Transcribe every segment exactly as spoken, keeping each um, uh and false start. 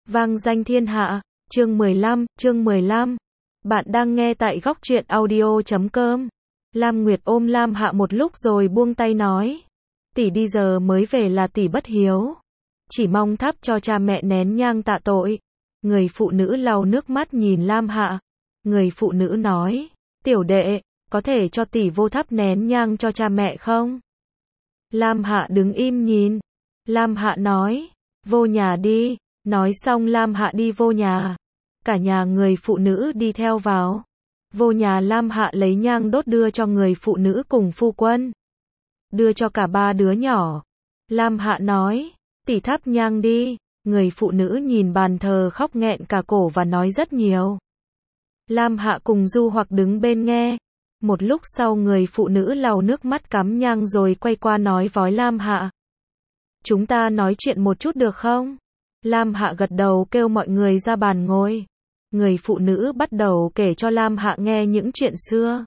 Vang danh thiên hạ, chương mười lăm, chương mười lăm. Bạn đang nghe tại góc truyện audio chấm com. Lam Nguyệt ôm Lam Hạ một lúc rồi buông tay nói. Tỷ đi giờ mới về là tỷ bất hiếu. Chỉ mong thắp cho cha mẹ nén nhang tạ tội. Người phụ nữ lau nước mắt nhìn Lam Hạ. Người phụ nữ nói, tiểu đệ, có thể cho tỷ vô thắp nén nhang cho cha mẹ không? Lam Hạ đứng im nhìn. Lam Hạ nói, vô nhà đi. Nói xong Lam Hạ đi vô nhà. Cả nhà người phụ nữ đi theo vào. Vô nhà Lam Hạ lấy nhang đốt đưa cho người phụ nữ cùng phu quân. Đưa cho cả ba đứa nhỏ. Lam Hạ nói, tỷ thắp nhang đi. Người phụ nữ nhìn bàn thờ khóc nghẹn cả cổ và nói rất nhiều. Lam Hạ cùng Du Hoặc đứng bên nghe. Một lúc sau người phụ nữ lau nước mắt cắm nhang rồi quay qua nói với Lam Hạ. Chúng ta nói chuyện một chút được không? Lam Hạ gật đầu kêu mọi người ra bàn ngồi. Người phụ nữ bắt đầu kể cho Lam Hạ nghe những chuyện xưa.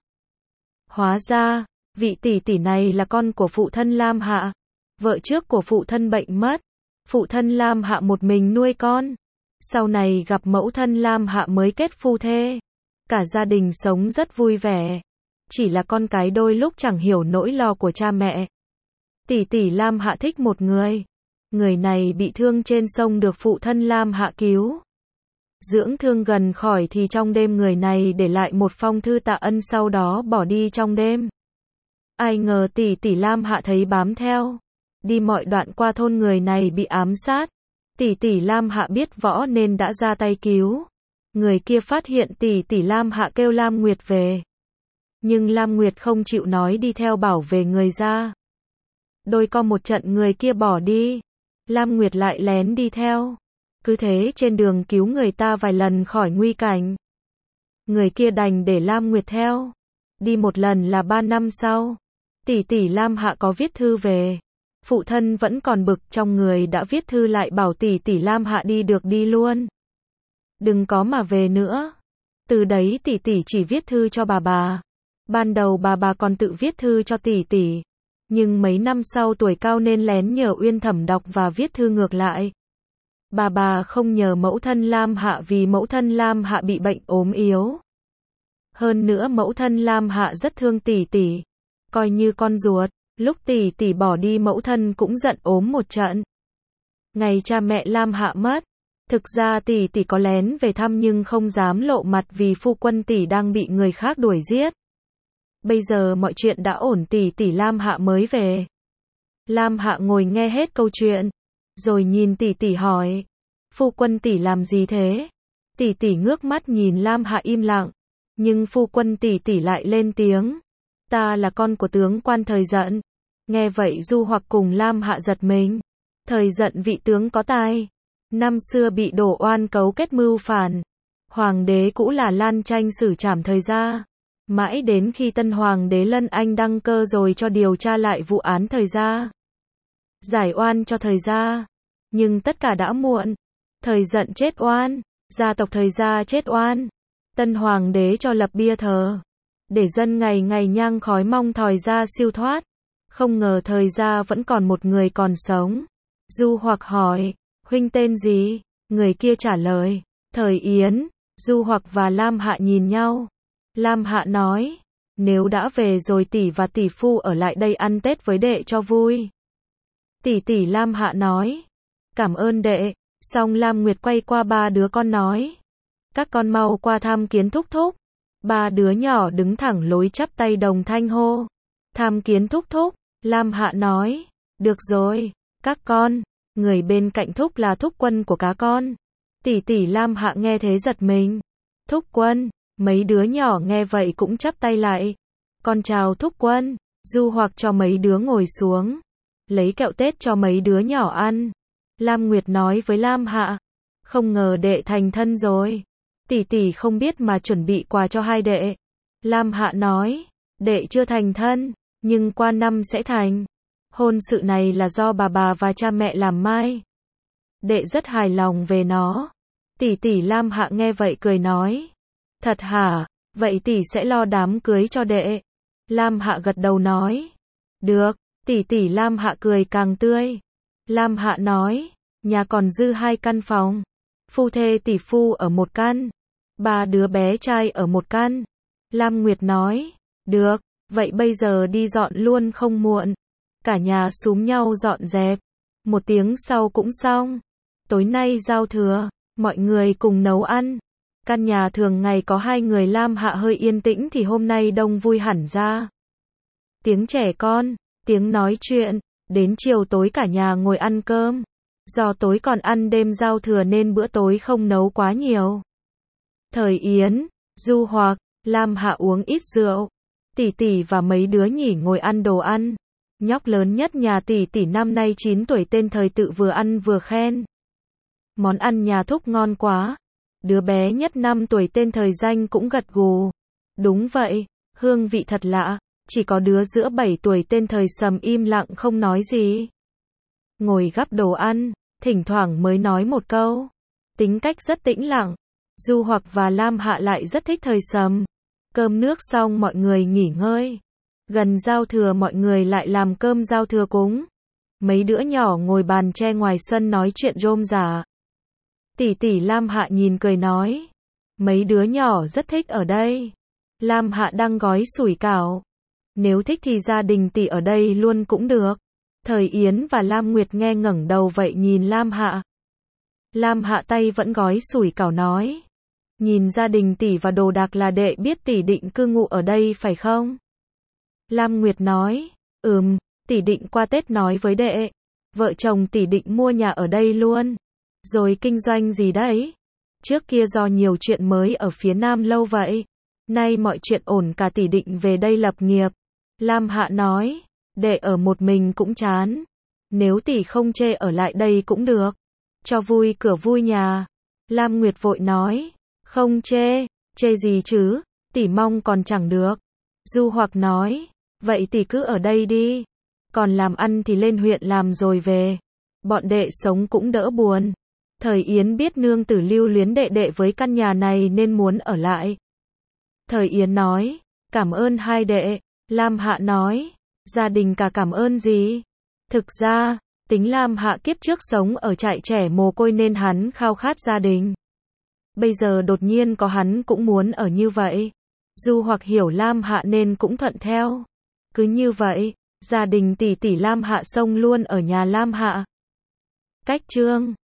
Hóa ra, vị tỷ tỷ này là con của phụ thân Lam Hạ. Vợ trước của phụ thân bệnh mất. Phụ thân Lam Hạ một mình nuôi con. Sau này gặp mẫu thân Lam Hạ mới kết phu thê. Cả gia đình sống rất vui vẻ. Chỉ là con cái đôi lúc chẳng hiểu nỗi lo của cha mẹ. Tỷ tỷ Lam Hạ thích một người. Người này bị thương trên sông được phụ thân Lam Hạ cứu. Dưỡng thương gần khỏi thì trong đêm người này để lại một phong thư tạ ân sau đó bỏ đi trong đêm. Ai ngờ tỷ tỷ Lam Hạ thấy bám theo. Đi mọi đoạn qua thôn người này bị ám sát. Tỷ tỷ Lam Hạ biết võ nên đã ra tay cứu. Người kia phát hiện tỷ tỷ Lam Hạ kêu Lam Nguyệt về. Nhưng Lam Nguyệt không chịu nói đi theo bảo vệ người ra. Đôi co một trận người kia bỏ đi. Lam Nguyệt lại lén đi theo. Cứ thế trên đường cứu người ta vài lần khỏi nguy cảnh. Người kia đành để Lam Nguyệt theo. Đi một lần là ba năm sau. Tỷ tỷ Lam Hạ có viết thư về. Phụ thân vẫn còn bực trong người đã viết thư lại bảo tỷ tỷ Lam Hạ đi được đi luôn. Đừng có mà về nữa. Từ đấy tỷ tỷ chỉ viết thư cho bà bà. Ban đầu bà bà còn tự viết thư cho tỷ tỷ. Nhưng mấy năm sau tuổi cao nên lén nhờ Uyên Thẩm đọc và viết thư ngược lại. Bà bà không nhờ mẫu thân Lam Hạ vì mẫu thân Lam Hạ bị bệnh ốm yếu. Hơn nữa mẫu thân Lam Hạ rất thương tỷ tỷ. Coi như con ruột. Lúc tỷ tỷ bỏ đi mẫu thân cũng giận ốm một trận. Ngày cha mẹ Lam Hạ mất. Thực ra tỷ tỷ có lén về thăm nhưng không dám lộ mặt vì phu quân tỷ đang bị người khác đuổi giết. Bây giờ mọi chuyện đã ổn tỷ tỷ Lam Hạ mới về. Lam Hạ ngồi nghe hết câu chuyện. Rồi nhìn tỷ tỷ hỏi. Phu quân tỷ làm gì thế? Tỷ tỷ ngước mắt nhìn Lam Hạ im lặng. Nhưng phu quân tỷ tỷ lại lên tiếng. Ta là con của tướng quan Thời Dận. Nghe vậy Du Hoặc cùng Lam Hạ giật mình. Thời Dận vị tướng có tài. Năm xưa bị đổ oan cấu kết mưu phản. Hoàng đế cũ là Lan Tranh xử trảm Thời Gia. Mãi đến khi tân hoàng đế Lân Anh đăng cơ rồi cho điều tra lại vụ án Thời Gia. Giải oan cho Thời Gia. Nhưng tất cả đã muộn. Thời Dận chết oan. Gia tộc Thời Gia chết oan. Tân hoàng đế cho lập bia thờ. Để dân ngày ngày nhang khói mong Thời Gia siêu thoát. Không ngờ Thời Gia vẫn còn một người còn sống. Du Hoặc hỏi. Huynh tên gì? Người kia trả lời. Thời Yến. Du Hoặc và Lam Hạ nhìn nhau. Lam Hạ nói. Nếu đã về rồi tỷ và tỷ phu ở lại đây ăn Tết với đệ cho vui. Tỷ tỷ Lam Hạ nói. Cảm ơn đệ. Xong Lam Nguyệt quay qua ba đứa con nói. Các con mau qua tham kiến thúc thúc. Ba đứa nhỏ đứng thẳng lối chắp tay đồng thanh hô. Tham kiến thúc thúc. Lam Hạ nói. Được rồi. Các con. Người bên cạnh thúc là thúc quân của cá con. Tỷ tỷ Lam Hạ nghe thế giật mình. Thúc quân. Mấy đứa nhỏ nghe vậy cũng chắp tay lại. Con chào thúc quân. Du Hoặc cho mấy đứa ngồi xuống. Lấy kẹo Tết cho mấy đứa nhỏ ăn. Lam Nguyệt nói với Lam Hạ. Không ngờ đệ thành thân rồi. Tỷ tỷ không biết mà chuẩn bị quà cho hai đệ. Lam Hạ nói. Đệ chưa thành thân. Nhưng qua năm sẽ thành. Hôn sự này là do bà bà và cha mẹ làm mai. Đệ rất hài lòng về nó. Tỷ tỷ Lam Hạ nghe vậy cười nói. Thật hả? Vậy tỷ sẽ lo đám cưới cho đệ. Lam Hạ gật đầu nói. Được. Tỷ tỷ Lam Hạ cười càng tươi. Lam Hạ nói. Nhà còn dư hai căn phòng. phu thê tỷ phu ở một căn, ba đứa bé trai ở một căn. Lam Nguyệt nói, được, vậy bây giờ đi dọn luôn không muộn. Cả nhà xúm nhau dọn dẹp, một tiếng sau cũng xong. Tối nay giao thừa, mọi người cùng nấu ăn. Căn nhà thường ngày có hai người Lam Hạ hơi yên tĩnh thì hôm nay đông vui hẳn ra. Tiếng trẻ con, tiếng nói chuyện, đến chiều tối cả nhà ngồi ăn cơm. Do tối còn ăn đêm giao thừa nên bữa tối không nấu quá nhiều. Thời Yến, Du Hoặc, Lam Hạ uống ít rượu. Tỷ tỷ và mấy đứa nhỉ ngồi ăn đồ ăn. Nhóc lớn nhất nhà tỷ tỷ năm nay chín tuổi tên Thời Tự vừa ăn vừa khen. Món ăn nhà thúc ngon quá. Đứa bé nhất năm tuổi tên Thời Danh cũng gật gù. Đúng vậy, hương vị thật lạ. Chỉ có đứa giữa bảy tuổi tên Thời Sầm im lặng không nói gì. Ngồi gắp đồ ăn, thỉnh thoảng mới nói một câu. Tính cách rất tĩnh lặng. Du Hoặc và Lam Hạ lại rất thích Thời Sầm. Cơm nước xong mọi người nghỉ ngơi. Gần giao thừa mọi người lại làm cơm giao thừa cúng. Mấy đứa nhỏ ngồi bàn tre ngoài sân nói chuyện rôm rả. Tỷ tỷ Lam Hạ nhìn cười nói. Mấy đứa nhỏ rất thích ở đây. Lam Hạ đang gói sủi cảo. Nếu thích thì gia đình tỷ ở đây luôn cũng được. Thời Yến và Lam Nguyệt nghe ngẩng đầu vậy nhìn Lam Hạ. Lam Hạ tay vẫn gói sủi cảo nói. Nhìn gia đình tỷ và đồ đạc là đệ biết tỷ định cư ngụ ở đây phải không? Lam Nguyệt nói, ừm, tỷ định qua Tết nói với đệ. Vợ chồng tỷ định mua nhà ở đây luôn. Rồi kinh doanh gì đấy? Trước kia do nhiều chuyện mới ở phía Nam lâu vậy. Nay mọi chuyện ổn cả tỷ định về đây lập nghiệp. Lam Hạ nói, đệ ở một mình cũng chán. Nếu tỷ không chê ở lại đây cũng được. Cho vui cửa vui nhà. Lam Nguyệt vội nói, không chê, chê gì chứ, tỷ mong còn chẳng được. Du Hoặc nói, vậy tỷ cứ ở đây đi. Còn làm ăn thì lên huyện làm rồi về. Bọn đệ sống cũng đỡ buồn. Thời Yến biết nương tử lưu luyến đệ đệ với căn nhà này nên muốn ở lại. Thời Yến nói, cảm ơn hai đệ. Lam Hạ nói, gia đình cả cảm ơn gì. Thực ra, tính Lam Hạ kiếp trước sống ở trại trẻ mồ côi nên hắn khao khát gia đình. Bây giờ đột nhiên có hắn cũng muốn ở như vậy. Du Hoặc hiểu Lam Hạ nên cũng thuận theo. Cứ như vậy, gia đình tỷ tỷ Lam Hạ xông luôn ở nhà Lam Hạ. Cách chương